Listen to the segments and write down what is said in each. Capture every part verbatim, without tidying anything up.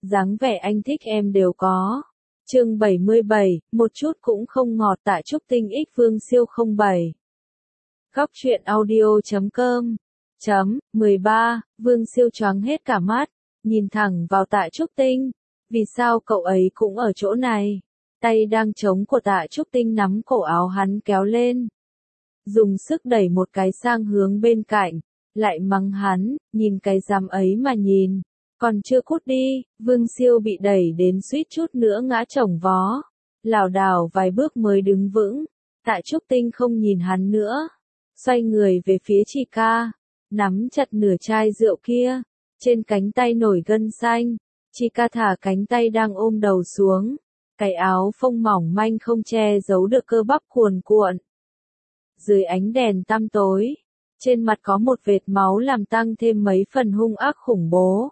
dáng vẻ anh thích em đều có. Chương bảy mươi bảy, một chút cũng không ngọt. Tạ Trúc Tinh x Vương Siêu không bảy. Góc truyện audio chấm com chấm mười ba, Vương Siêu choáng hết cả mắt, nhìn thẳng vào Tạ Trúc Tinh. Vì sao cậu ấy cũng ở chỗ này? Tay đang trống của Tạ Trúc Tinh nắm cổ áo hắn kéo lên, dùng sức đẩy một cái sang hướng bên cạnh, lại mắng hắn, nhìn cái dám ấy mà nhìn, còn chưa cút đi. Vương Siêu bị đẩy đến suýt chút nữa ngã chồng vó, lảo đảo vài bước mới đứng vững. Tạ Trúc Tinh không nhìn hắn nữa, xoay người về phía Chi Ca, nắm chặt nửa chai rượu kia, trên cánh tay nổi gân xanh. Chi Ca thả cánh tay đang ôm đầu xuống, cái áo phông mỏng manh không che giấu được cơ bắp cuồn cuộn. Dưới ánh đèn tăm tối, trên mặt có một vệt máu làm tăng thêm mấy phần hung ác khủng bố.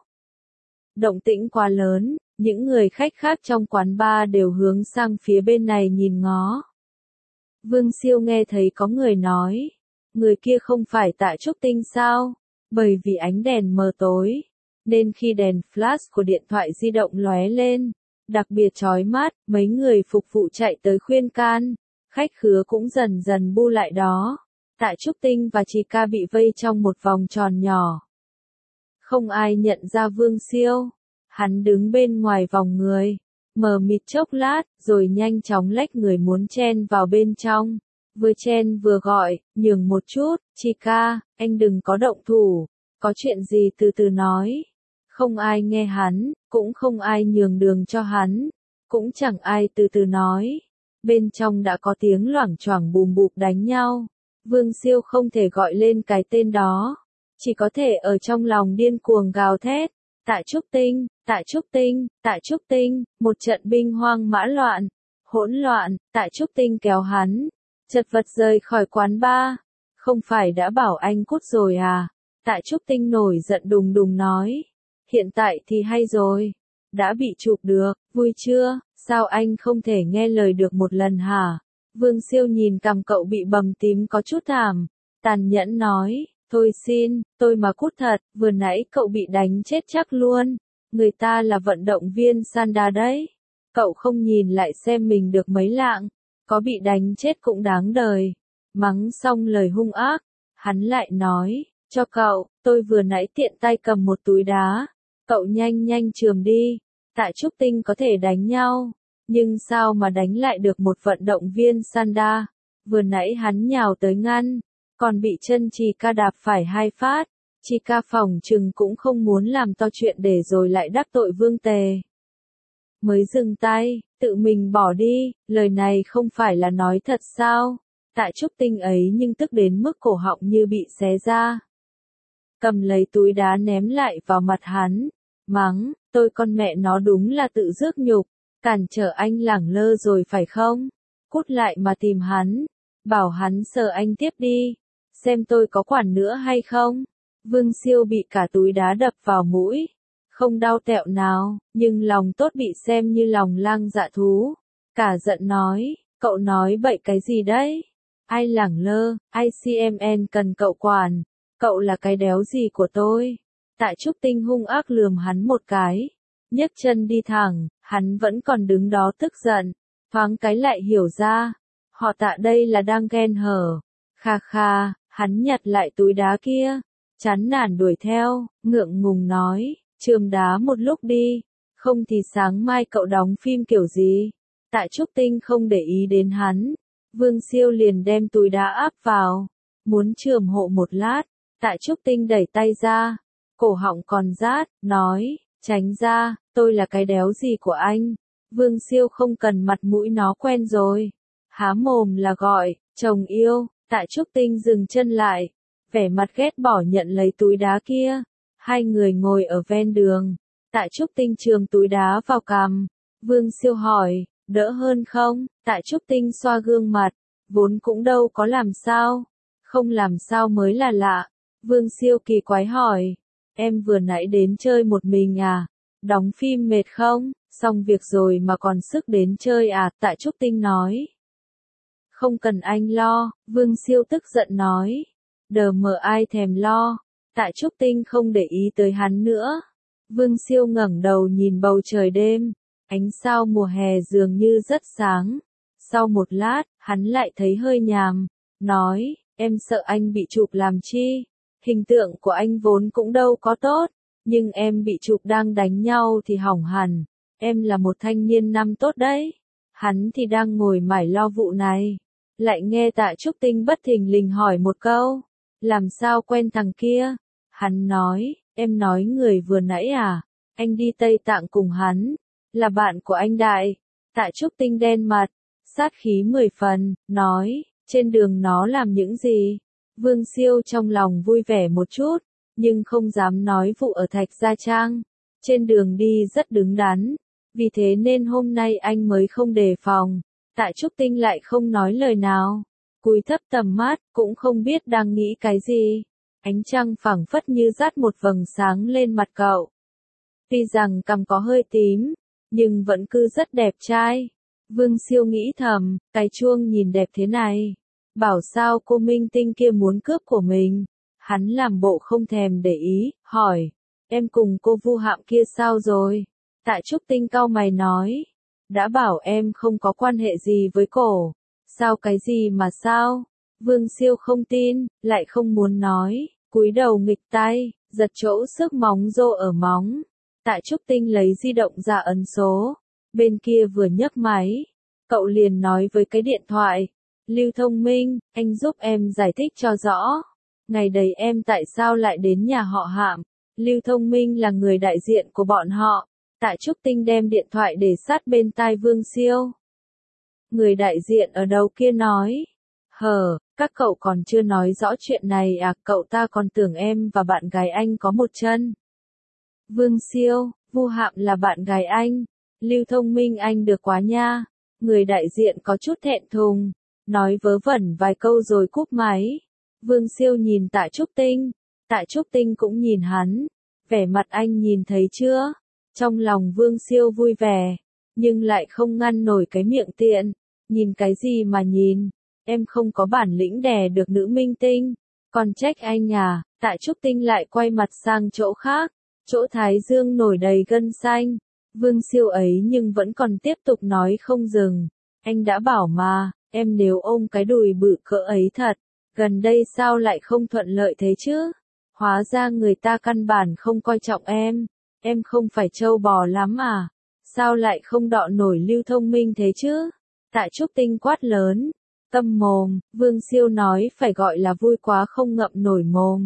Động tĩnh quá lớn, những người khách khác trong quán bar đều hướng sang phía bên này nhìn ngó. Vương Siêu nghe thấy có người nói, người kia không phải Tạ Trúc Tinh sao? Bởi vì ánh đèn mờ tối, nên khi đèn flash của điện thoại di động lóe lên, đặc biệt chói mắt, mấy người phục vụ chạy tới khuyên can, khách khứa cũng dần dần bu lại đó. Tạ Trúc Tinh và Chi Ca bị vây trong một vòng tròn nhỏ. Không ai nhận ra Vương Siêu, hắn đứng bên ngoài vòng người, mờ mịt chốc lát, rồi nhanh chóng lách người muốn chen vào bên trong. Vừa chen vừa gọi, nhường một chút, Chi Ca, anh đừng có động thủ, có chuyện gì từ từ nói. Không ai nghe hắn, cũng không ai nhường đường cho hắn, cũng chẳng ai từ từ nói. Bên trong đã có tiếng loảng choảng bùm bụp đánh nhau. Vương Siêu không thể gọi lên cái tên đó, chỉ có thể ở trong lòng điên cuồng gào thét. Tạ Trúc Tinh, Tạ Trúc Tinh, Tạ Trúc Tinh, một trận binh hoang mã loạn, hỗn loạn. Tạ Trúc Tinh kéo hắn, chật vật rời khỏi quán bar. Không phải đã bảo anh cút rồi à? Tạ Trúc Tinh nổi giận đùng đùng nói. Hiện tại thì hay rồi, đã bị chụp được, vui chưa? Sao anh không thể nghe lời được một lần hả? Vương Siêu nhìn cằm cậu bị bầm tím có chút thảm, tàn nhẫn nói, thôi xin, tôi mà cút thật, vừa nãy cậu bị đánh chết chắc luôn, người ta là vận động viên Sanda đấy, cậu không nhìn lại xem mình được mấy lạng, có bị đánh chết cũng đáng đời. Mắng xong lời hung ác, hắn lại nói, cho cậu, tôi vừa nãy tiện tay cầm một túi đá, cậu nhanh nhanh chườm đi. Tạ Trúc Tinh có thể đánh nhau, nhưng sao mà đánh lại được một vận động viên Sanda? Vừa nãy hắn nhào tới ngăn, còn bị chân Chi Ca đạp phải hai phát. Chi Ca phỏng chừng cũng không muốn làm to chuyện để rồi lại đắc tội Vương Tề. Mới dừng tay, tự mình bỏ đi, lời này không phải là nói thật sao? Tạ Trúc Tinh ấy nhưng tức đến mức cổ họng như bị xé ra. Cầm lấy túi đá ném lại vào mặt hắn, mắng, tôi con mẹ nó đúng là tự rước nhục, cản trở anh lẳng lơ rồi phải không? Cút lại mà tìm hắn, bảo hắn sờ anh tiếp đi, xem tôi có quản nữa hay không? Vương Siêu bị cả túi đá đập vào mũi, không đau tẹo nào, nhưng lòng tốt bị xem như lòng lang dạ thú. Cả giận nói, cậu nói bậy cái gì đấy? Ai lẳng lơ, I C M N cần cậu quản, cậu là cái đéo gì của tôi? Tạ Trúc Tinh hung ác lườm hắn một cái, nhấc chân đi thẳng, hắn vẫn còn đứng đó tức giận, thoáng cái lại hiểu ra, họ Tạ đây là đang ghen hở. Kha kha, hắn nhặt lại túi đá kia, chán nản đuổi theo, ngượng ngùng nói, chườm đá một lúc đi, không thì sáng mai cậu đóng phim kiểu gì? Tạ Trúc Tinh không để ý đến hắn, Vương Siêu liền đem túi đá áp vào, muốn chườm hộ một lát. Tạ Trúc Tinh đẩy tay ra, cổ họng còn rát, nói, tránh ra, tôi là cái đéo gì của anh? Vương Siêu không cần mặt mũi nó quen rồi, há mồm là gọi, chồng yêu. Tạ Trúc Tinh dừng chân lại, vẻ mặt ghét bỏ nhận lấy túi đá kia. Hai người ngồi ở ven đường, Tạ Trúc Tinh chườm túi đá vào cằm. Vương Siêu hỏi, đỡ hơn không? Tạ Trúc Tinh xoa gương mặt, vốn cũng đâu có làm sao, không làm sao mới là lạ. Vương Siêu kỳ quái hỏi, em vừa nãy đến chơi một mình à? Đóng phim mệt không? Xong việc rồi mà còn sức đến chơi à? Tạ Trúc Tinh nói. Không cần anh lo, Vương Siêu tức giận nói. Đờ mờ ai thèm lo. Tạ Trúc Tinh không để ý tới hắn nữa. Vương Siêu ngẩng đầu nhìn bầu trời đêm, ánh sao mùa hè dường như rất sáng. Sau một lát, hắn lại thấy hơi nhàm, nói, em sợ anh bị chụp làm chi? Hình tượng của anh vốn cũng đâu có tốt, nhưng em bị chụp đang đánh nhau thì hỏng hẳn. Em là một thanh niên năm tốt đấy. Hắn thì đang ngồi mải lo vụ này, lại nghe Tạ Trúc Tinh bất thình lình hỏi một câu, làm sao quen thằng kia? Hắn nói, em nói người vừa nãy à, anh đi Tây Tạng cùng hắn, là bạn của anh Đại. Tạ Trúc Tinh đen mặt, sát khí mười phần, nói, trên đường nó làm những gì? Vương Siêu trong lòng vui vẻ một chút, nhưng không dám nói vụ ở Thạch Gia Trang. Trên đường đi rất đứng đắn, vì thế nên hôm nay anh mới không đề phòng. Tạ Trúc Tinh lại không nói lời nào, cúi thấp tầm mắt, cũng không biết đang nghĩ cái gì. Ánh trăng phảng phất như dát một vầng sáng lên mặt cậu. Tuy rằng cằm có hơi tím, nhưng vẫn cứ rất đẹp trai. Vương Siêu nghĩ thầm, cái chuông nhìn đẹp thế này, bảo sao cô minh tinh kia muốn cướp của mình. Hắn làm bộ không thèm để ý, hỏi, em cùng cô Vu Hạm kia sao rồi? Tạ Trúc Tinh cau mày nói, đã bảo em không có quan hệ gì với cổ. Sao cái gì mà sao? Vương Siêu không tin, lại không muốn nói, cúi đầu nghịch tay, giật chỗ sức móng rô ở móng. Tạ Trúc Tinh lấy di động ra ấn số, bên kia vừa nhấc máy, cậu liền nói với cái điện thoại, Lưu Thông Minh, anh giúp em giải thích cho rõ. Ngày đấy em tại sao lại đến nhà họ Hạm? Lưu Thông Minh là người đại diện của bọn họ. Tạ Trúc Tinh đem điện thoại để sát bên tai Vương Siêu. Người đại diện ở đầu kia nói, hờ, các cậu còn chưa nói rõ chuyện này à, cậu ta còn tưởng em và bạn gái anh có một chân. Vương Siêu, Vu Hạm là bạn gái anh, Lưu Thông Minh anh được quá nha. Người đại diện có chút thẹn thùng, nói vớ vẩn vài câu rồi cúp máy. Vương Siêu nhìn Tạ Trúc Tinh, Tạ Trúc Tinh cũng nhìn hắn, vẻ mặt anh nhìn thấy chưa? Trong lòng Vương Siêu vui vẻ, nhưng lại không ngăn nổi cái miệng tiện. Nhìn cái gì mà nhìn, em không có bản lĩnh đè được nữ minh tinh, còn trách anh à? Tạ Trúc Tinh lại quay mặt sang chỗ khác, chỗ thái dương nổi đầy gân xanh. Vương Siêu ấy nhưng vẫn còn tiếp tục nói không dừng, anh đã bảo mà, em nếu ôm cái đùi bự cỡ ấy thật, gần đây sao lại không thuận lợi thế chứ? Hóa ra người ta căn bản không coi trọng em, em không phải trâu bò lắm à? Sao lại không đọ nổi Lưu Thông Minh thế chứ? Tạ Trúc Tinh quát lớn, câm mồm. Vương Siêu nói phải gọi là vui quá không ngậm nổi mồm.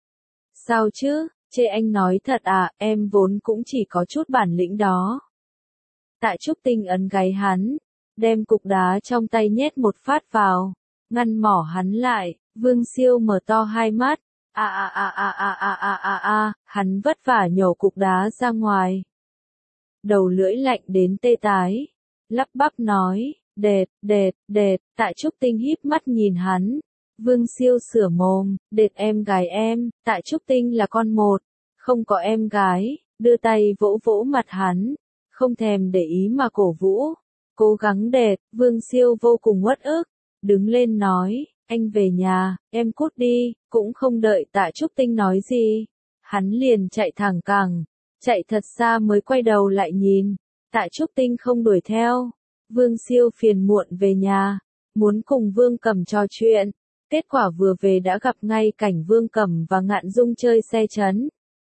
Sao chứ, chê anh nói thật à, em vốn cũng chỉ có chút bản lĩnh đó. Tạ Trúc Tinh ấn gáy hắn, đem cục đá trong tay nhét một phát vào, ngăn mỏ hắn lại. Vương Siêu mở to hai mắt, a a a a a a a a a, hắn vất vả nhổ cục đá ra ngoài. Đầu lưỡi lạnh đến tê tái, lắp bắp nói, đệt, đệt, đệt. Tạ Trúc Tinh híp mắt nhìn hắn. Vương Siêu sửa mồm, đệt em gái em. Tạ Trúc Tinh là con một, không có em gái, đưa tay vỗ vỗ mặt hắn, không thèm để ý mà cổ vũ, cố gắng đệt. Vương Siêu vô cùng uất ức, đứng lên nói, anh về nhà, em cút đi. Cũng không đợi Tạ Trúc Tinh nói gì, hắn liền chạy thẳng cẳng, chạy thật xa mới quay đầu lại nhìn. Tạ Trúc Tinh không đuổi theo. Vương Siêu phiền muộn về nhà, muốn cùng Vương Cẩm trò chuyện. Kết quả vừa về đã gặp ngay cảnh Vương Cẩm và Ngạn Dung chơi xe trấn.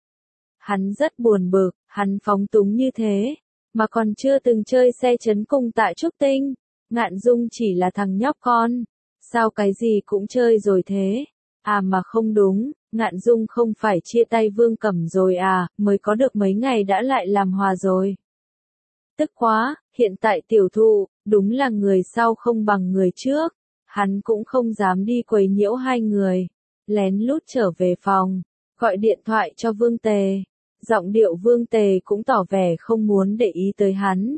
Hắn rất buồn bực, hắn phóng túng như thế, mà còn chưa từng chơi xe trấn cùng Tạ Trúc Tinh. Ngạn Dung chỉ là thằng nhóc con, sao cái gì cũng chơi rồi thế? À mà không đúng, Ngạn Dung không phải chia tay Vương Cẩm rồi à, mới có được mấy ngày đã lại làm hòa rồi. Tức quá, hiện tại tiểu thụ, đúng là người sau không bằng người trước. Hắn cũng không dám đi quấy nhiễu hai người, lén lút trở về phòng, gọi điện thoại cho Vương Tề. Giọng điệu Vương Tề cũng tỏ vẻ không muốn để ý tới hắn.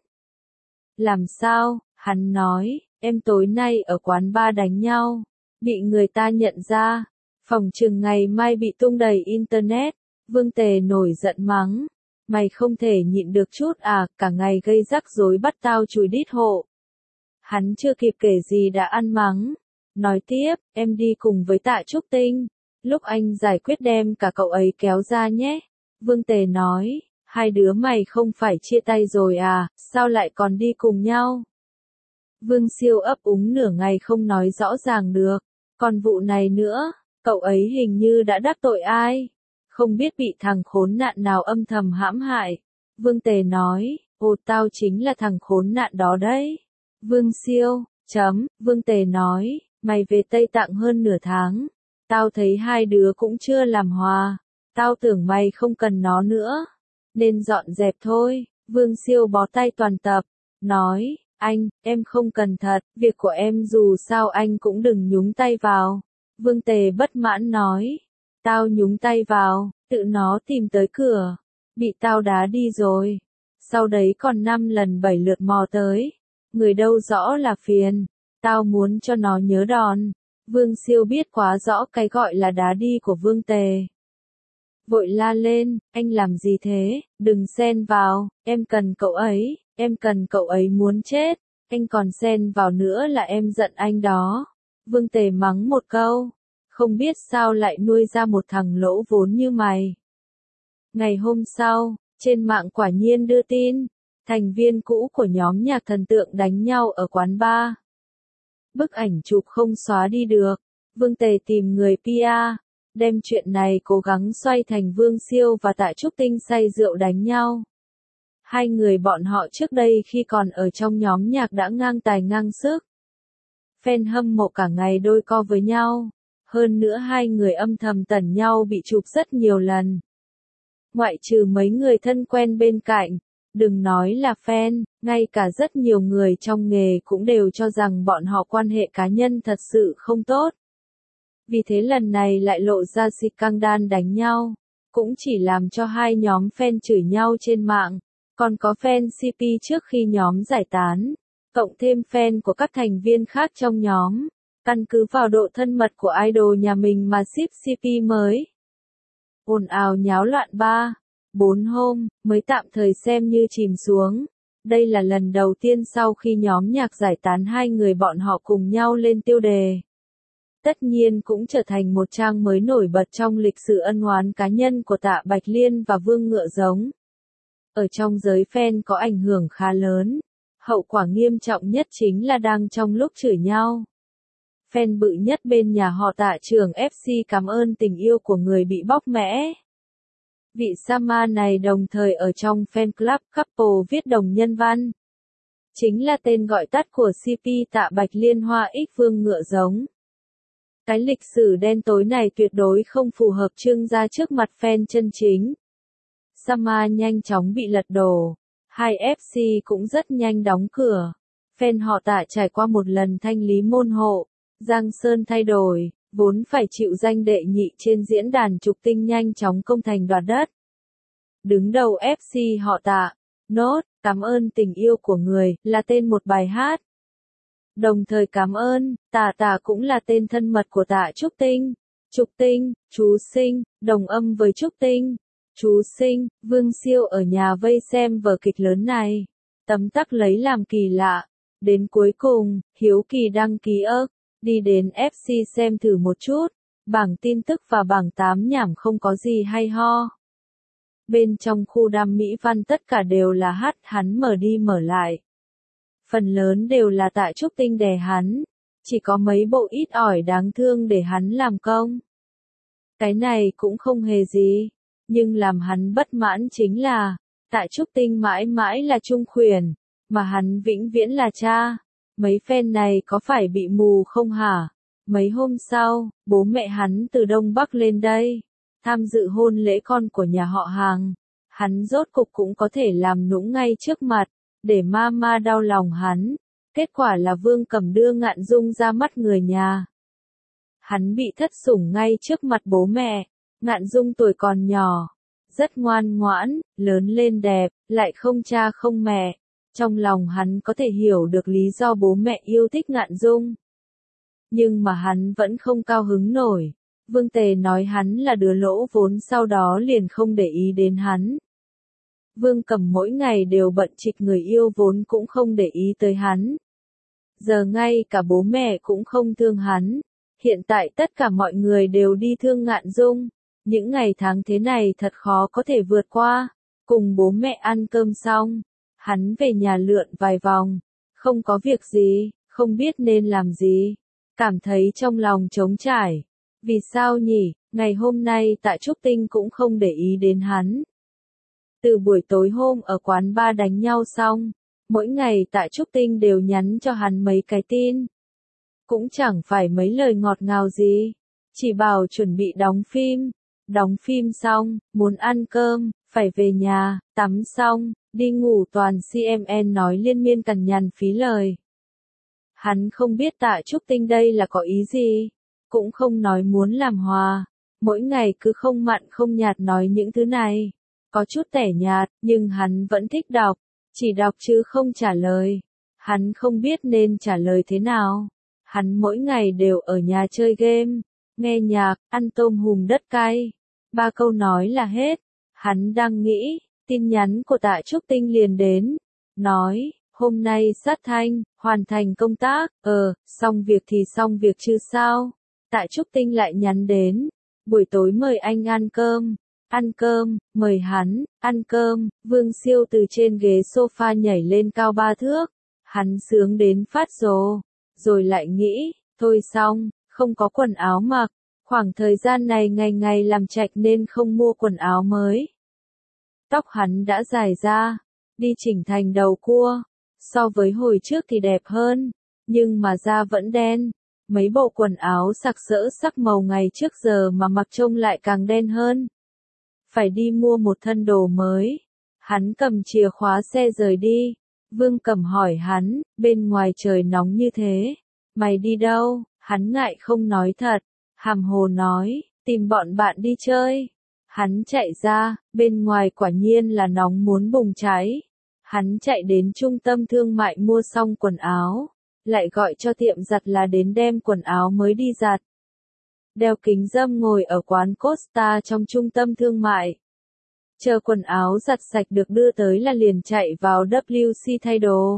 Làm sao? Hắn nói, em tối nay ở quán bar đánh nhau, bị người ta nhận ra, phòng chừng ngày mai bị tung đầy internet. Vương Tề nổi giận mắng, mày không thể nhịn được chút à, cả ngày gây rắc rối bắt tao chùi đít hộ. Hắn chưa kịp kể gì đã ăn mắng. Nói tiếp, em đi cùng với Tạ Trúc Tinh, lúc anh giải quyết đem cả cậu ấy kéo ra nhé. Vương Tề nói, Hai đứa mày không phải chia tay rồi à, sao lại còn đi cùng nhau? Vương Siêu ấp úng nửa ngày không nói rõ ràng được. Còn vụ này nữa, cậu ấy hình như đã đắc tội ai? Không biết bị thằng khốn nạn nào âm thầm hãm hại. Vương Tề nói, ồ tao chính là thằng khốn nạn đó đấy. Vương Siêu, chấm, Vương Tề nói, mày về Tây Tạng hơn nửa tháng. Tao thấy hai đứa cũng chưa làm hòa. Tao tưởng mày không cần nó nữa. Nên dọn dẹp thôi. Vương Siêu bó tay toàn tập. Nói, anh, em không cần thật. Việc của em dù sao anh cũng đừng nhúng tay vào. Vương Tề bất mãn nói. Tao nhúng tay vào, tự nó tìm tới cửa. Bị tao đá đi rồi. Sau đấy còn năm lần bảy lượt mò tới. Người đâu rõ là phiền. Tao muốn cho nó nhớ đòn. Vương Siêu biết quá rõ cái gọi là đá đi của Vương Tề. Vội la lên, anh làm gì thế, đừng xen vào, em cần cậu ấy, em cần cậu ấy muốn chết, anh còn xen vào nữa là em giận anh đó. Vương Tề mắng một câu, không biết sao lại nuôi ra một thằng lỗ vốn như mày. Ngày hôm sau, trên mạng quả nhiên đưa tin, thành viên cũ của nhóm nhạc thần tượng đánh nhau ở quán bar. Bức ảnh chụp không xóa đi được, Vương Tề tìm người pê e, đem chuyện này cố gắng xoay thành Vương Siêu và Tạ Trúc Tinh say rượu đánh nhau. Hai người bọn họ trước đây khi còn ở trong nhóm nhạc đã ngang tài ngang sức. Fan hâm mộ cả ngày đôi co với nhau. Hơn nữa hai người âm thầm tẩn nhau bị chụp rất nhiều lần. Ngoại trừ mấy người thân quen bên cạnh, đừng nói là fan, ngay cả rất nhiều người trong nghề cũng đều cho rằng bọn họ quan hệ cá nhân thật sự không tốt. Vì thế lần này lại lộ ra scandal đánh nhau, cũng chỉ làm cho hai nhóm fan chửi nhau trên mạng, còn có fan xê pê trước khi nhóm giải tán, cộng thêm fan của các thành viên khác trong nhóm, căn cứ vào độ thân mật của idol nhà mình mà ship xê pê mới. Ồn ào nháo loạn ba, bốn hôm, mới tạm thời xem như chìm xuống. Đây là lần đầu tiên sau khi nhóm nhạc giải tán hai người bọn họ cùng nhau lên tiêu đề. Tất nhiên cũng trở thành một trang mới nổi bật trong lịch sử ân oán cá nhân của Tạ Bạch Liên và Vương Ngựa Giống. Ở trong giới fan có ảnh hưởng khá lớn. Hậu quả nghiêm trọng nhất chính là đang trong lúc chửi nhau. Fan bự nhất bên nhà họ Tạ Trường ép xê cảm ơn tình yêu của người bị bóc mẽ. Vị Sama này đồng thời ở trong fan club couple viết đồng nhân văn. Chính là tên gọi tắt của xê pê Tạ Bạch Liên Hoa X Vương Ngựa Giống. Cái lịch sử đen tối này tuyệt đối không phù hợp trưng ra trước mặt fan chân chính. Sama nhanh chóng bị lật đổ. Hai ép xê cũng rất nhanh đóng cửa. Fan họ Tạ trải qua một lần thanh lý môn hộ. Giang Sơn thay đổi, vốn phải chịu danh đệ nhị trên diễn đàn trục tinh nhanh chóng công thành đoạt đất. Đứng đầu ép xê họ Tạ, nốt, cảm ơn tình yêu của người, là tên một bài hát. Đồng thời cảm ơn, Tạ Tạ cũng là tên thân mật của Tạ Trúc Tinh. Trúc Tinh, chú Sinh, đồng âm với Trúc Tinh. Chú Sinh, Vương Siêu ở nhà vây xem vở kịch lớn này. Tấm tắc lấy làm kỳ lạ. Đến cuối cùng, hiếu kỳ đăng ký ức, đi đến ép xê xem thử một chút. Bảng tin tức và bảng tám nhảm không có gì hay ho. Bên trong khu đam mỹ văn tất cả đều là hát hắn mở đi mở lại. Phần lớn đều là Tạ Trúc Tinh đè hắn. Chỉ có mấy bộ ít ỏi đáng thương để hắn làm công. Cái này cũng không hề gì. Nhưng làm hắn bất mãn chính là, Tạ Trúc Tinh mãi mãi là trung khuyển, mà hắn vĩnh viễn là cha. Mấy fan này có phải bị mù không hả? Mấy hôm sau, bố mẹ hắn từ Đông Bắc lên đây, tham dự hôn lễ con của nhà họ Hàng. Hắn rốt cục cũng có thể làm nũng ngay trước mặt, để mama đau lòng hắn. Kết quả là Vương Cầm đưa Ngạn Dung ra mắt người nhà. Hắn bị thất sủng ngay trước mặt bố mẹ. Ngạn Dung tuổi còn nhỏ, rất ngoan ngoãn, lớn lên đẹp, lại không cha không mẹ. Trong lòng hắn có thể hiểu được lý do bố mẹ yêu thích Ngạn Dung. Nhưng mà hắn vẫn không cao hứng nổi. Vương Tề nói hắn là đứa lỗ vốn, sau đó liền không để ý đến hắn. Vương Cầm mỗi ngày đều bận trịch người yêu vốn cũng không để ý tới hắn. Giờ ngay cả bố mẹ cũng không thương hắn. Hiện tại tất cả mọi người đều đi thương Ngạn Dung. Những ngày tháng thế này thật khó có thể vượt qua. Cùng bố mẹ ăn cơm xong, hắn về nhà lượn vài vòng, không có việc gì, không biết nên làm gì, cảm thấy trong lòng trống trải. Vì sao nhỉ, ngày hôm nay Tạ Trúc Tinh cũng không để ý đến hắn. Từ buổi tối hôm ở quán bar đánh nhau xong, mỗi ngày Tạ Trúc Tinh đều nhắn cho hắn mấy cái tin. Cũng chẳng phải mấy lời ngọt ngào gì, chỉ bảo chuẩn bị đóng phim. Đóng phim xong, muốn ăn cơm, phải về nhà, tắm xong, đi ngủ toàn xê em en nói liên miên cằn nhằn phí lời. Hắn không biết Tạ Trúc Tinh đây là có ý gì, cũng không nói muốn làm hòa, mỗi ngày cứ không mặn không nhạt nói những thứ này. Có chút tẻ nhạt, nhưng hắn vẫn thích đọc, chỉ đọc chứ không trả lời. Hắn không biết nên trả lời thế nào. Hắn mỗi ngày đều ở nhà chơi game, nghe nhạc, ăn tôm hùm đất cay. Ba câu nói là hết. Hắn đang nghĩ, tin nhắn của Tạ Trúc Tinh liền đến. Nói, hôm nay sát thanh, hoàn thành công tác, ờ, xong việc thì xong việc chứ sao. Tạ Trúc Tinh lại nhắn đến, buổi tối mời anh ăn cơm. Ăn cơm, mời hắn, ăn cơm, Vương Siêu từ trên ghế sofa nhảy lên cao ba thước. Hắn sướng đến phát rồ, rồi lại nghĩ, thôi xong, không có quần áo mặc. Khoảng thời gian này ngày ngày làm chạch nên không mua quần áo mới. Tóc hắn đã dài ra, đi chỉnh thành đầu cua. So với hồi trước thì đẹp hơn, nhưng mà da vẫn đen. Mấy bộ quần áo sặc sỡ sắc màu ngày trước giờ mà mặc trông lại càng đen hơn. Phải đi mua một thân đồ mới. Hắn cầm chìa khóa xe rời đi. Vương Cẩm hỏi hắn, bên ngoài trời nóng như thế, mày đi đâu? Hắn ngại không nói thật, hàm hồ nói, tìm bọn bạn đi chơi. Hắn chạy ra, bên ngoài quả nhiên là nóng muốn bùng cháy. Hắn chạy đến trung tâm thương mại mua xong quần áo, lại gọi cho tiệm giặt là đến đem quần áo mới đi giặt. Đeo kính râm ngồi ở quán Costa trong trung tâm thương mại. Chờ quần áo giặt sạch được đưa tới là liền chạy vào vê kép xê thay đồ.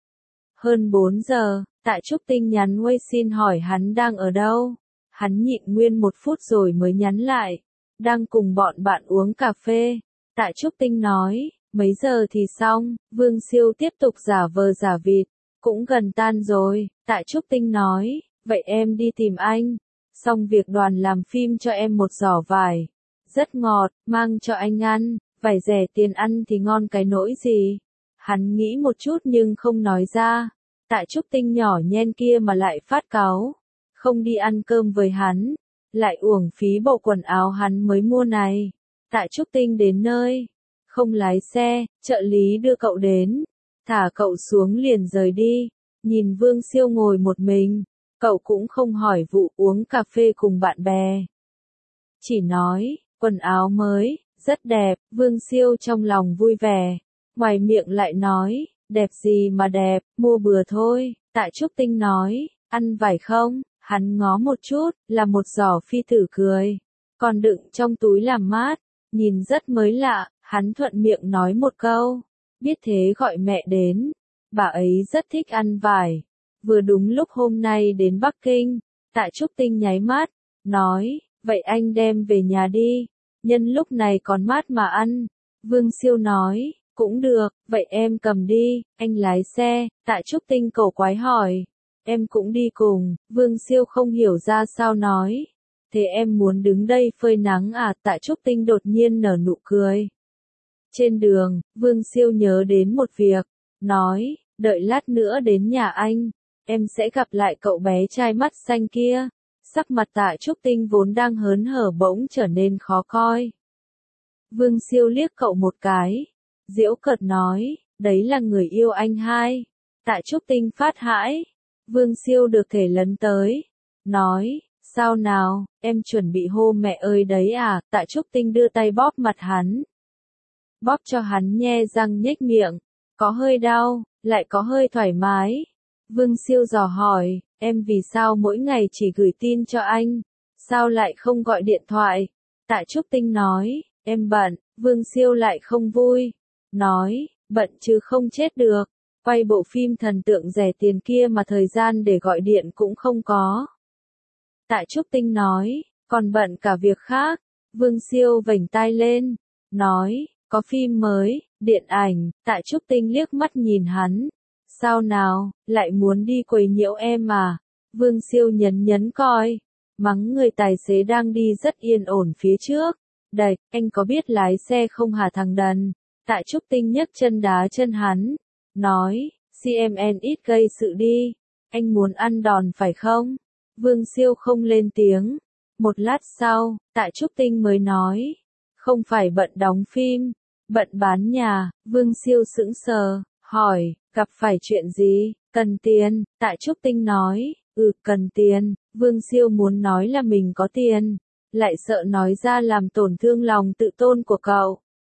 Hơn bốn giờ, Tạ Trúc Tinh nhắn Weixin hỏi hắn đang ở đâu. Hắn nhịn nguyên một phút rồi mới nhắn lại. Đang cùng bọn bạn uống cà phê. Tạ Trúc Tinh nói, mấy giờ thì xong, Vương Siêu tiếp tục giả vờ giả vịt. Cũng gần tan rồi, Tạ Trúc Tinh nói, vậy em đi tìm anh. Xong việc đoàn làm phim cho em một giỏ vải. Rất ngọt, mang cho anh ăn, vải rẻ tiền ăn thì ngon cái nỗi gì. Hắn nghĩ một chút nhưng không nói ra. Tạ Trúc Tinh nhỏ nhen kia mà lại phát cáu. Không đi ăn cơm với hắn. Lại uổng phí bộ quần áo hắn mới mua này. Tạ Trúc Tinh đến nơi. Không lái xe, trợ lý đưa cậu đến. Thả cậu xuống liền rời đi. Nhìn Vương Siêu ngồi một mình. Cậu cũng không hỏi vụ uống cà phê cùng bạn bè. Chỉ nói, quần áo mới, rất đẹp, Vương Siêu trong lòng vui vẻ. Ngoài miệng lại nói, đẹp gì mà đẹp, mua bừa thôi. Tạ Trúc Tinh nói, ăn vải không? Hắn ngó một chút, là một giỏ phi tử cười. Còn đựng trong túi làm mát, nhìn rất mới lạ, hắn thuận miệng nói một câu. Biết thế gọi mẹ đến, bà ấy rất thích ăn vải. Vừa đúng lúc hôm nay đến Bắc Kinh, Tạ Trúc Tinh nháy mắt, nói, vậy anh đem về nhà đi, nhân lúc này còn mát mà ăn. Vương Siêu nói, cũng được, vậy em cầm đi, anh lái xe. Tạ Trúc Tinh cổ quái hỏi, em cũng đi cùng. Vương Siêu không hiểu ra sao nói, thế em muốn đứng đây phơi nắng à? Tạ Trúc Tinh đột nhiên nở nụ cười. Trên đường, Vương Siêu nhớ đến một việc, nói, đợi lát nữa đến nhà anh, em sẽ gặp lại cậu bé trai mắt xanh kia. Sắc mặt Tạ Trúc Tinh vốn đang hớn hở bỗng trở nên khó coi. Vương Siêu liếc cậu một cái, giễu cợt nói, đấy là người yêu anh hai. Tạ Trúc Tinh phát hãi. Vương Siêu được thể lấn tới, nói, sao nào, em chuẩn bị hô mẹ ơi đấy à? Tạ Trúc Tinh đưa tay bóp mặt hắn. Bóp cho hắn nhe răng nhếch miệng, có hơi đau, lại có hơi thoải mái. Vương Siêu dò hỏi, em vì sao mỗi ngày chỉ gửi tin cho anh, sao lại không gọi điện thoại? Tạ Trúc Tinh nói, em bận. Vương Siêu lại không vui, nói, bận chứ không chết được, quay bộ phim thần tượng rẻ tiền kia mà thời gian để gọi điện cũng không có. Tạ Trúc Tinh nói, còn bận cả việc khác. Vương Siêu vểnh tai lên, nói, Có phim mới, điện ảnh, Tạ Trúc Tinh liếc mắt nhìn hắn. Sao nào, lại muốn đi quấy nhiễu em à? Vương Siêu nhấn nhấn coi. Mắng người tài xế đang đi rất yên ổn phía trước. Đẩy, anh có biết lái xe không hả thằng đần? Tạ Trúc Tinh nhấc chân đá chân hắn. Nói, xê em en ít gây sự đi. Anh muốn ăn đòn phải không? Vương Siêu không lên tiếng. Một lát sau, Tạ Trúc Tinh mới nói. Không phải bận đóng phim, bận bán nhà. Vương Siêu sững sờ, hỏi, gặp phải chuyện gì? Cần tiền, Tạ Trúc Tinh nói. Ừ, cần tiền. Vương Siêu muốn nói là mình có tiền, lại sợ nói ra làm tổn thương lòng tự tôn của cậu.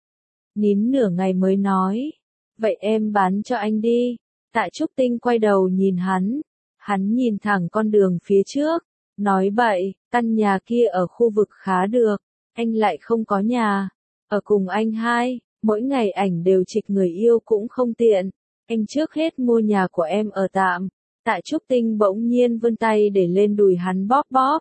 Nín nửa ngày mới nói. Vậy em bán cho anh đi. Tạ Trúc Tinh quay đầu nhìn hắn. Hắn nhìn thẳng con đường phía trước. Nói bậy, căn nhà kia ở khu vực khá được. Anh lại không có nhà. Ở cùng anh hai, mỗi ngày ảnh đều trịch người yêu cũng không tiện. Anh trước hết mua nhà của em ở tạm. Tạ Trúc Tinh bỗng nhiên vươn tay để lên đùi hắn bóp bóp.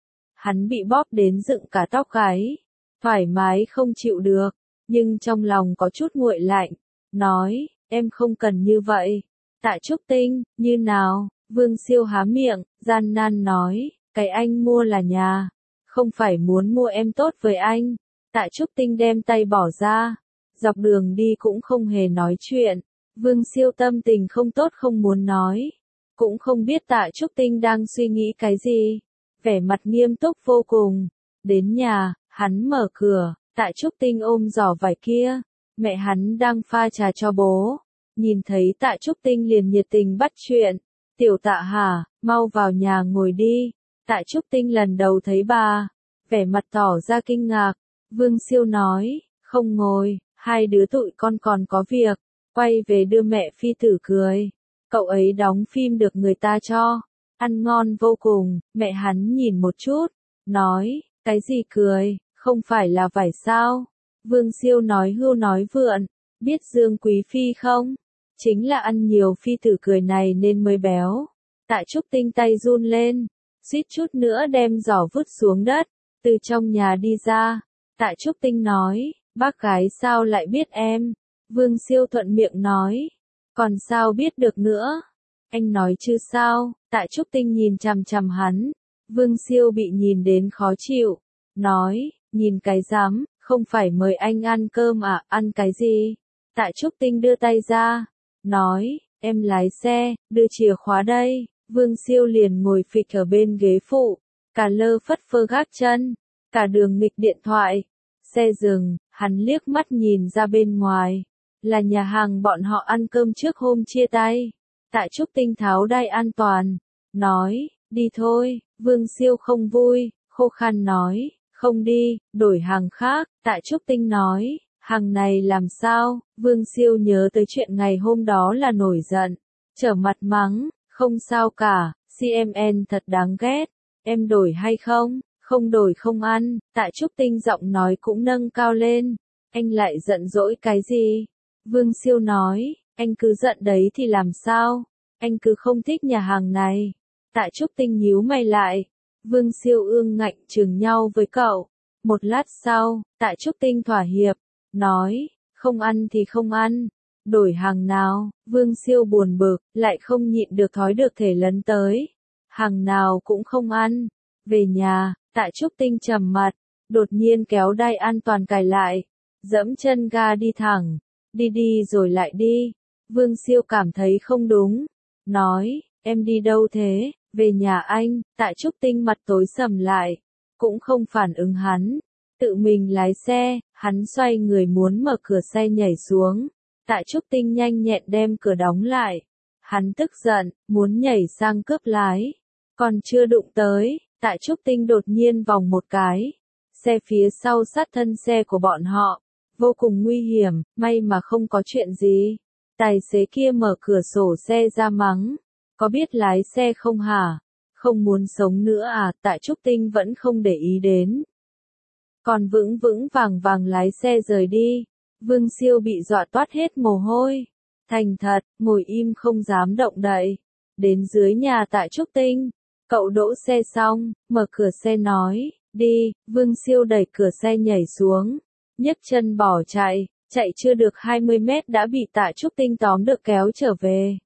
Hắn bị bóp đến dựng cả tóc gáy. Thoải mái không chịu được. Nhưng trong lòng có chút nguội lạnh. Nói, em không cần như vậy. Tạ Trúc Tinh, như nào? Vương Siêu há miệng, gian nan nói, cái anh mua là nhà. Không phải muốn mua em tốt với anh. Tạ Trúc Tinh đem tay bỏ ra. Dọc đường đi cũng không hề nói chuyện. Vương Siêu tâm tình không tốt không muốn nói. Cũng không biết Tạ Trúc Tinh đang suy nghĩ cái gì. Vẻ mặt nghiêm túc vô cùng. Đến nhà, hắn mở cửa. Tạ Trúc Tinh ôm giỏ vải kia. Mẹ hắn đang pha trà cho bố. Nhìn thấy Tạ Trúc Tinh liền nhiệt tình bắt chuyện. Tiểu Tạ hả, mau vào nhà ngồi đi. Tạ Trúc Tinh lần đầu thấy bà. Vẻ mặt tỏ ra kinh ngạc. Vương Siêu nói, không ngồi, hai đứa tụi con còn có việc. Quay về đưa mẹ phi tử cười. Cậu ấy đóng phim được người ta cho. Ăn ngon vô cùng, mẹ hắn nhìn một chút. Nói, cái gì cười, không phải là vải sao? Vương Siêu nói hưu nói vượn. Biết Dương Quý Phi không? Chính là ăn nhiều phi tử cười này nên mới béo. Tạ Trúc Tinh tay run lên. Suýt chút nữa đem giỏ vứt xuống đất. Từ trong nhà đi ra. Tạ Trúc Tinh nói, bác gái sao lại biết em? Vương Siêu thuận miệng nói. Còn sao biết được nữa? Anh nói chứ sao? Tạ Trúc Tinh nhìn chằm chằm hắn. Vương Siêu bị nhìn đến khó chịu. Nói, nhìn cái rắm, không phải mời anh ăn cơm à, ăn cái gì? Tạ Trúc Tinh đưa tay ra. Nói, em lái xe, đưa chìa khóa đây. Vương Siêu liền ngồi phịch ở bên ghế phụ. Cả lơ phất phơ gác chân. Cả đường nghịch điện thoại. Xe dừng, hắn liếc mắt nhìn ra bên ngoài. Là nhà hàng bọn họ ăn cơm trước hôm chia tay. Tạ Trúc Tinh tháo đai an toàn. Nói, đi thôi. Vương Siêu không vui, khô khan nói, không đi, đổi hàng khác. Tạ Trúc Tinh nói, hàng này làm sao? Vương Siêu nhớ tới chuyện ngày hôm đó là nổi giận. Trở mặt mắng, không sao cả, xê em en thật đáng ghét. Em đổi hay không? Không đổi không ăn. Tạ Trúc Tinh giọng nói cũng nâng cao lên. Anh lại giận dỗi cái gì? Vương Siêu nói, anh cứ giận đấy thì làm sao? Anh cứ không thích nhà hàng này. Tạ Trúc Tinh nhíu mày lại. Vương Siêu ương ngạnh chừng nhau với cậu. Một lát sau, Tạ Trúc Tinh thỏa hiệp. Nói, không ăn thì không ăn. Đổi hàng nào? Vương Siêu buồn bực, lại không nhịn được thói được thể lấn tới. Hàng nào cũng không ăn. Về nhà, Tạ Trúc Tinh trầm mặt. Đột nhiên kéo đai an toàn cài lại. Dẫm chân ga đi thẳng. Đi đi rồi lại đi. Vương Siêu cảm thấy không đúng. Nói, em đi đâu thế? Về nhà anh. Tạ Trúc Tinh mặt tối sầm lại. Cũng không phản ứng hắn. Tự mình lái xe. Hắn xoay người muốn mở cửa xe nhảy xuống. Tạ Trúc Tinh nhanh nhẹn đem cửa đóng lại. Hắn tức giận, muốn nhảy sang cướp lái. Còn chưa đụng tới, Tạ Trúc Tinh đột nhiên vòng một cái. Xe phía sau sát thân xe của bọn họ. Vô cùng nguy hiểm, may mà không có chuyện gì. Tài xế kia mở cửa sổ xe ra mắng. Có biết lái xe không hả? Không muốn sống nữa à? Tạ Trúc Tinh vẫn không để ý đến. Còn vững vững vàng vàng lái xe rời đi. Vương Siêu bị dọa toát hết mồ hôi. Thành thật, ngồi im không dám động đậy. Đến dưới nhà Tạ Trúc Tinh. Cậu đỗ xe xong, mở cửa xe nói, đi. Vương Siêu đẩy cửa xe nhảy xuống. Nhấc chân bỏ chạy. Chạy chưa được hai mươi mét đã bị Tạ Trúc Tinh tóm được kéo trở về.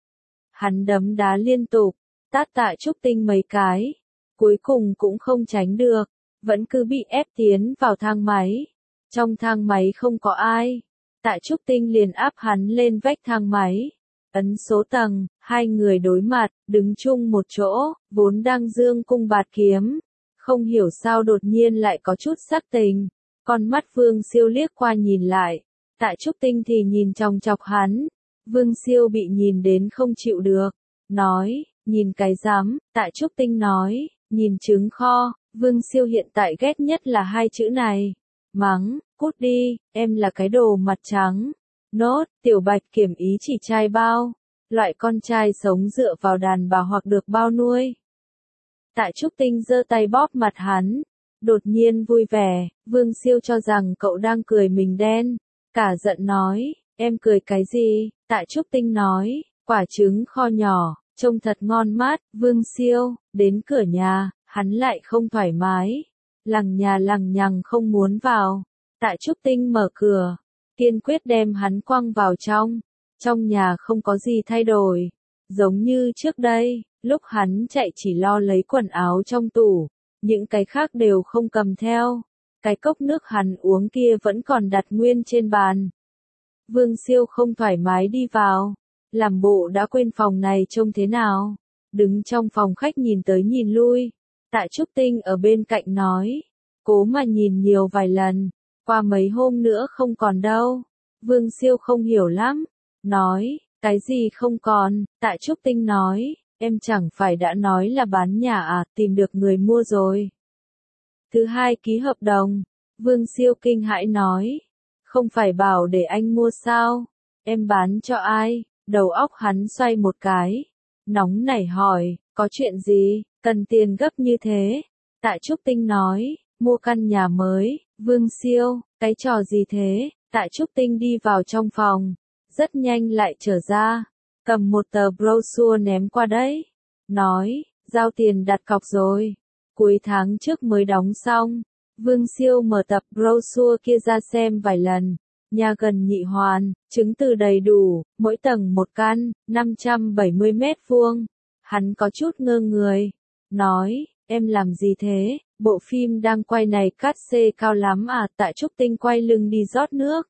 Hắn đấm đá liên tục, tát Tạ Trúc Tinh mấy cái, cuối cùng cũng không tránh được, vẫn cứ bị ép tiến vào thang máy. Trong thang máy không có ai, Tạ Trúc Tinh liền áp hắn lên vách thang máy, ấn số tầng, hai người đối mặt, đứng chung một chỗ, vốn đang dương cung bạt kiếm, không hiểu sao đột nhiên lại có chút sắc tình. Con mắt Vương Siêu liếc qua nhìn lại, Tạ Trúc Tinh thì nhìn chòng chọc hắn. Vương Siêu bị nhìn đến không chịu được, nói, nhìn cái rắm, Tạ Trúc Tinh nói, nhìn trứng kho. Vương Siêu hiện tại ghét nhất là hai chữ này, mắng, cút đi, em là cái đồ mặt trắng. Nốt, Tiểu Bạch kiểm ý chỉ trai bao, loại con trai sống dựa vào đàn bà hoặc được bao nuôi. Tạ Trúc Tinh giơ tay bóp mặt hắn, đột nhiên vui vẻ. Vương Siêu cho rằng cậu đang cười mình đen, cả giận nói, em cười cái gì? Tạ Trúc Tinh nói, quả trứng kho nhỏ, trông thật ngon mát. Vương Siêu, đến cửa nhà, hắn lại không thoải mái, lằng nhà lằng nhằng không muốn vào. Tạ Trúc Tinh mở cửa, kiên quyết đem hắn quăng vào trong. Trong nhà không có gì thay đổi, giống như trước đây, lúc hắn chạy chỉ lo lấy quần áo trong tủ, những cái khác đều không cầm theo. Cái cốc nước hắn uống kia vẫn còn đặt nguyên trên bàn. Vương Siêu không thoải mái đi vào, làm bộ đã quên phòng này trông thế nào, đứng trong phòng khách nhìn tới nhìn lui. Tạ Trúc Tinh ở bên cạnh nói, cố mà nhìn nhiều vài lần, qua mấy hôm nữa không còn đâu. Vương Siêu không hiểu lắm, nói, cái gì không còn? Tạ Trúc Tinh nói, em chẳng phải đã nói là bán nhà à, tìm được người mua rồi. Thứ hai ký hợp đồng. Vương Siêu kinh hãi nói, không phải bảo để anh mua sao, em bán cho ai? Đầu óc hắn xoay một cái, nóng nảy hỏi, có chuyện gì, cần tiền gấp như thế? Tạ Trúc Tinh nói, mua căn nhà mới. Vương Siêu, cái trò gì thế? Tạ Trúc Tinh đi vào trong phòng, rất nhanh lại trở ra, cầm một tờ brochure ném qua đấy, nói, giao tiền đặt cọc rồi, cuối tháng trước mới đóng xong. Vương Siêu mở tập brochure kia ra xem vài lần, nhà gần Nhị Hoàn, chứng từ đầy đủ, mỗi tầng một căn, năm trăm bảy mươi mét vuông. Hắn có chút ngơ người, nói, em làm gì thế, bộ phim đang quay này cát xê cao lắm à? Tạ Trúc Tinh quay lưng đi rót nước,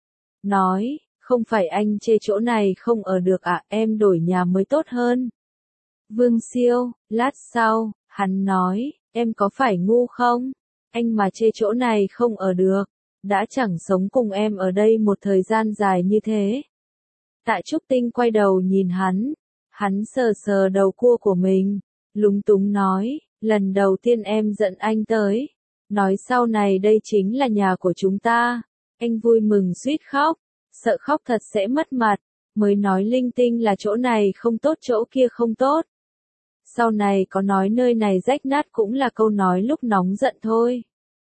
nói, không phải anh chê chỗ này không ở được à, em đổi nhà mới tốt hơn. Vương Siêu, lát sau, hắn nói, em có phải ngu không? Anh mà chê chỗ này không ở được, đã chẳng sống cùng em ở đây một thời gian dài như thế. Tạ Trúc Tinh quay đầu nhìn hắn, hắn sờ sờ đầu cua của mình, lúng túng nói, lần đầu tiên em dẫn anh tới, nói sau này đây chính là nhà của chúng ta. Anh vui mừng suýt khóc, sợ khóc thật sẽ mất mặt, mới nói linh tinh là chỗ này không tốt chỗ kia không tốt. Sau này có nói nơi này rách nát cũng là câu nói lúc nóng giận thôi.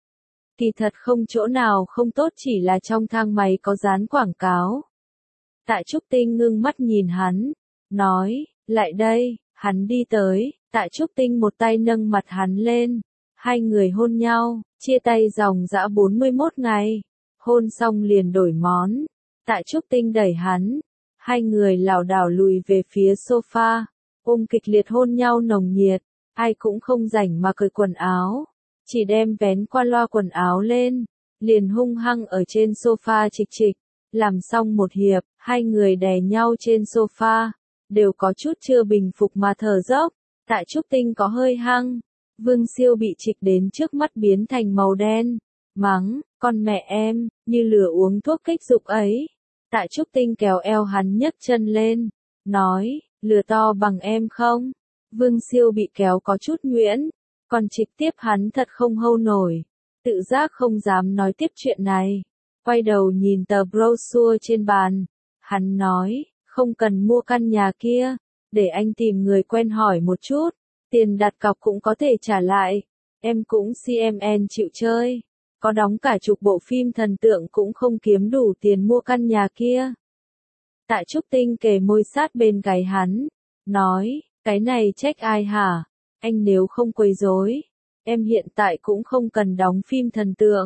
Kỳ thật không chỗ nào không tốt, chỉ là trong thang máy có dán quảng cáo. Tạ Trúc Tinh ngưng mắt nhìn hắn, nói, lại đây. Hắn đi tới, Tạ Trúc Tinh một tay nâng mặt hắn lên, hai người hôn nhau, chia tay dòng dã bốn mươi mốt ngày, hôn xong liền đổi món. Tạ Trúc Tinh đẩy hắn, hai người lảo đảo lùi về phía sofa, ôm kịch liệt hôn nhau nồng nhiệt, ai cũng không rảnh mà cởi quần áo, chỉ đem vén qua loa quần áo lên, liền hung hăng ở trên sofa chịch chịch. Làm xong một hiệp, hai người đè nhau trên sofa, đều có chút chưa bình phục mà thở dốc. Tạ Trúc Tinh có hơi hăng, Vương Siêu bị trịch đến trước mắt biến thành màu đen, mắng, con mẹ em, như lửa uống thuốc kích dục ấy. Tạ Trúc Tinh kéo eo hắn nhấc chân lên, nói, lửa to bằng em không? Vương Siêu bị kéo có chút nhuyễn, còn trịch tiếp hắn thật không hâu nổi, tự giác không dám nói tiếp chuyện này. Quay đầu nhìn tờ brochure trên bàn, hắn nói, không cần mua căn nhà kia, để anh tìm người quen hỏi một chút, tiền đặt cọc cũng có thể trả lại, em cũng xê em en chịu chơi, có đóng cả chục bộ phim thần tượng cũng không kiếm đủ tiền mua căn nhà kia. Tạ Trúc Tinh kề môi sát bên gáy hắn, nói, cái này trách ai hả, anh nếu không quấy rối, em hiện tại cũng không cần đóng phim thần tượng.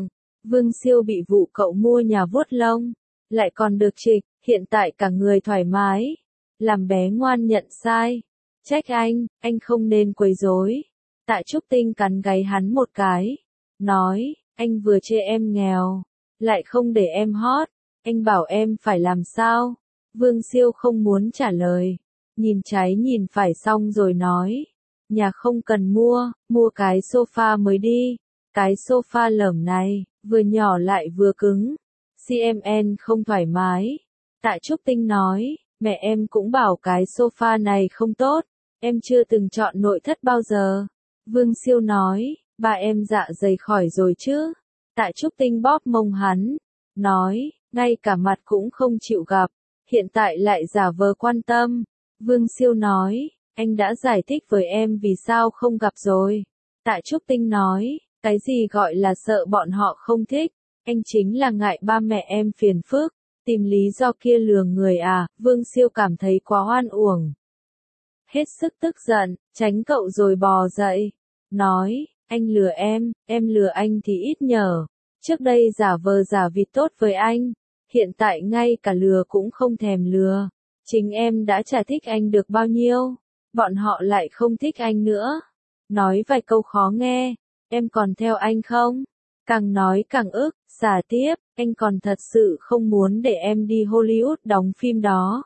Vương Siêu bị vụ cậu mua nhà vuốt lông, lại còn được trịch, hiện tại cả người thoải mái. Làm bé ngoan nhận sai. Trách anh, anh không nên quấy rối. Tạ Trúc Tinh cắn gáy hắn một cái. Nói, anh vừa chê em nghèo, lại không để em hot. Anh bảo em phải làm sao? Vương Siêu không muốn trả lời. Nhìn trái nhìn phải xong rồi nói. Nhà không cần mua, mua cái sofa mới đi. Cái sofa lởm này, vừa nhỏ lại vừa cứng. xê em en không thoải mái. Tạ Trúc Tinh nói, mẹ em cũng bảo cái sofa này không tốt. Em chưa từng chọn nội thất bao giờ. Vương Siêu nói, ba em dạ dày khỏi rồi chứ. Tạ Trúc Tinh bóp mông hắn. Nói, ngay cả mặt cũng không chịu gặp. Hiện tại lại giả vờ quan tâm. Vương Siêu nói, anh đã giải thích với em vì sao không gặp rồi. Tạ Trúc Tinh nói, cái gì gọi là sợ bọn họ không thích. Anh chính là ngại ba mẹ em phiền phức. Tìm lý do kia lừa người à. Vương Siêu cảm thấy quá oan uổng. Hết sức tức giận, tránh cậu rồi bò dậy. Nói, anh lừa em, em lừa anh thì ít nhờ. Trước đây giả vờ giả vịt tốt với anh. Hiện tại ngay cả lừa cũng không thèm lừa. Chính em đã chả thích anh được bao nhiêu. Bọn họ lại không thích anh nữa. Nói vài câu khó nghe. Em còn theo anh không? Càng nói càng ức, xả tiếp. Anh còn thật sự không muốn để em đi Hollywood đóng phim đó.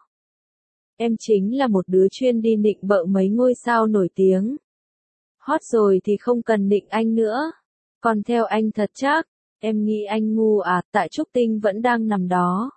Em chính là một đứa chuyên đi nịnh bợ mấy ngôi sao nổi tiếng. Hot rồi thì không cần nịnh anh nữa. Còn theo anh thật chắc. Em nghĩ anh ngu à? Tạ Trúc Tinh vẫn đang nằm đó.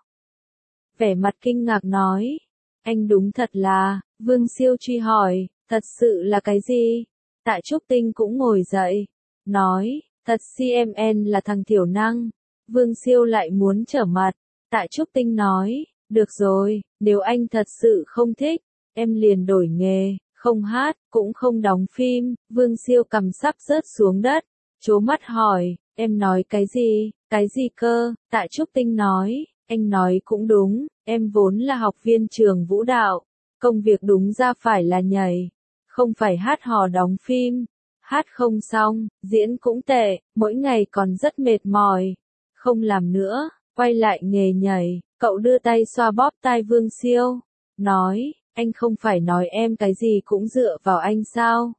Vẻ mặt kinh ngạc nói. Anh đúng thật là. Vương Siêu truy hỏi. Thật sự là cái gì? Tạ Trúc Tinh cũng ngồi dậy. Nói. Thật xê em en là thằng thiểu năng. Vương Siêu lại muốn trở mặt. Tạ Trúc Tinh nói. Được rồi, nếu anh thật sự không thích, em liền đổi nghề, không hát, cũng không đóng phim. Vương Siêu cầm sắp rớt xuống đất, trố mắt hỏi, em nói cái gì, cái gì cơ? Tạ Trúc Tinh nói, anh nói cũng đúng, em vốn là học viên trường vũ đạo, công việc đúng ra phải là nhảy, không phải hát hò đóng phim. Hát không xong, diễn cũng tệ, mỗi ngày còn rất mệt mỏi. Không làm nữa, quay lại nghề nhảy. Cậu đưa tay xoa bóp tai Vương Siêu. Nói, anh không phải nói em cái gì cũng dựa vào anh sao?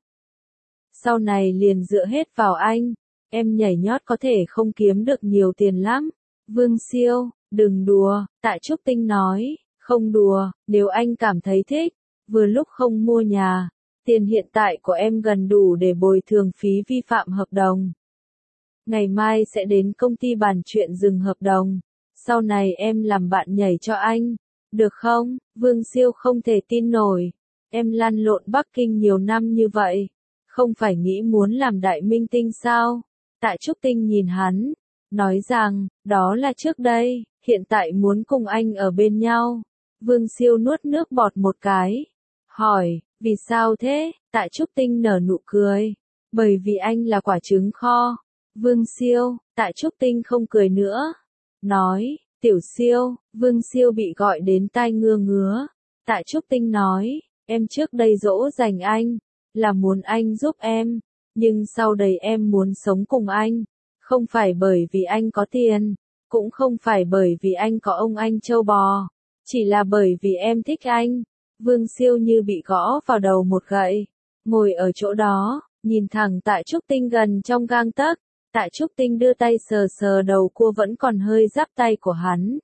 Sau này liền dựa hết vào anh. Em nhảy nhót có thể không kiếm được nhiều tiền lắm. Vương Siêu, đừng đùa. Tạ Trúc Tinh nói, không đùa, nếu anh cảm thấy thích. Vừa lúc không mua nhà. Tiền hiện tại của em gần đủ để bồi thường phí vi phạm hợp đồng. Ngày mai sẽ đến công ty bàn chuyện dừng hợp đồng. Sau này em làm bạn nhảy cho anh. Được không? Vương Siêu không thể tin nổi. Em lăn lộn Bắc Kinh nhiều năm như vậy. Không phải nghĩ muốn làm đại minh tinh sao? Tạ Trúc Tinh nhìn hắn. Nói rằng, đó là trước đây, hiện tại muốn cùng anh ở bên nhau. Vương Siêu nuốt nước bọt một cái. Hỏi, vì sao thế? Tạ Trúc Tinh nở nụ cười. Bởi vì anh là quả trứng kho. Vương Siêu, Tạ Trúc Tinh không cười nữa. Nói, Tiểu Siêu, Vương Siêu bị gọi đến tai ngưa ngứa. Tạ Trúc Tinh nói, em trước đây dỗ dành anh, là muốn anh giúp em, nhưng sau đây em muốn sống cùng anh, không phải bởi vì anh có tiền, cũng không phải bởi vì anh có ông anh châu bò, chỉ là bởi vì em thích anh. Vương Siêu như bị gõ vào đầu một gậy, ngồi ở chỗ đó, nhìn thẳng Tạ Trúc Tinh gần trong gang tấc. Tạ Trúc Tinh đưa tay sờ sờ đầu cua vẫn còn hơi giáp tay của hắn.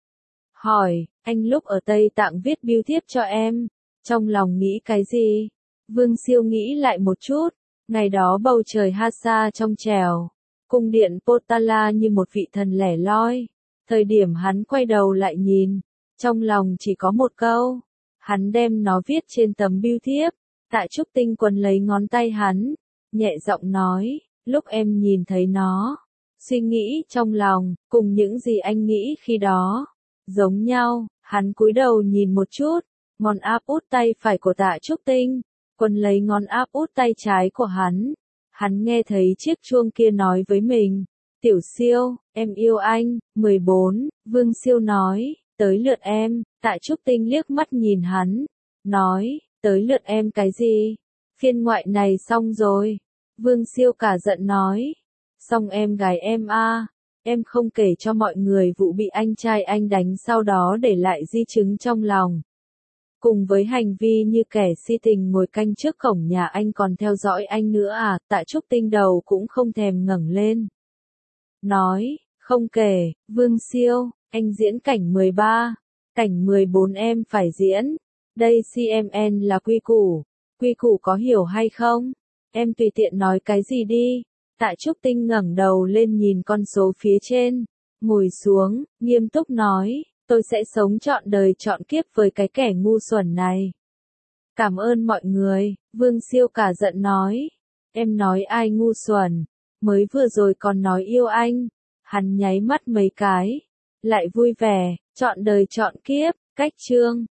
Hỏi, anh lúc ở Tây Tạng viết bưu thiếp cho em, trong lòng nghĩ cái gì? Vương Siêu nghĩ lại một chút, ngày đó bầu trời Hasa trong trẻo, cung điện Potala như một vị thần lẻ loi. Thời điểm hắn quay đầu lại nhìn, trong lòng chỉ có một câu, hắn đem nó viết trên tấm bưu thiếp. Tạ Trúc Tinh quấn lấy ngón tay hắn, nhẹ giọng nói. Lúc em nhìn thấy nó, suy nghĩ trong lòng, cùng những gì anh nghĩ khi đó, giống nhau. Hắn cúi đầu nhìn một chút, ngón áp út tay phải của Tạ Trúc Tinh, quấn lấy ngón áp út tay trái của hắn. Hắn nghe thấy chiếc chuông kia nói với mình, Tiểu Siêu, em yêu anh. mười bốn, Vương Siêu nói, tới lượt em. Tạ Trúc Tinh liếc mắt nhìn hắn, nói, tới lượt em cái gì? Phiên ngoại này xong rồi. Vương Siêu cả giận nói, xong em gái em a. Em không kể cho mọi người vụ bị anh trai anh đánh sau đó để lại di chứng trong lòng. Cùng với hành vi như kẻ si tình ngồi canh trước cổng nhà anh còn theo dõi anh nữa à, Tạ Trúc Tinh đầu cũng không thèm ngẩng lên. Nói, không kể, Vương Siêu, anh diễn cảnh mười ba, cảnh mười bốn em phải diễn. Đây xê em en là quy củ, quy củ có hiểu hay không? Em tùy tiện nói cái gì đi. Tạ Trúc Tinh ngẩng đầu lên nhìn con số phía trên, ngồi xuống, nghiêm túc nói, tôi sẽ sống trọn đời trọn kiếp với cái kẻ ngu xuẩn này. Cảm ơn mọi người, Vương Siêu cả giận nói. Em nói ai ngu xuẩn, mới vừa rồi còn nói yêu anh. Hắn nháy mắt mấy cái, lại vui vẻ, trọn đời trọn kiếp, cách chương.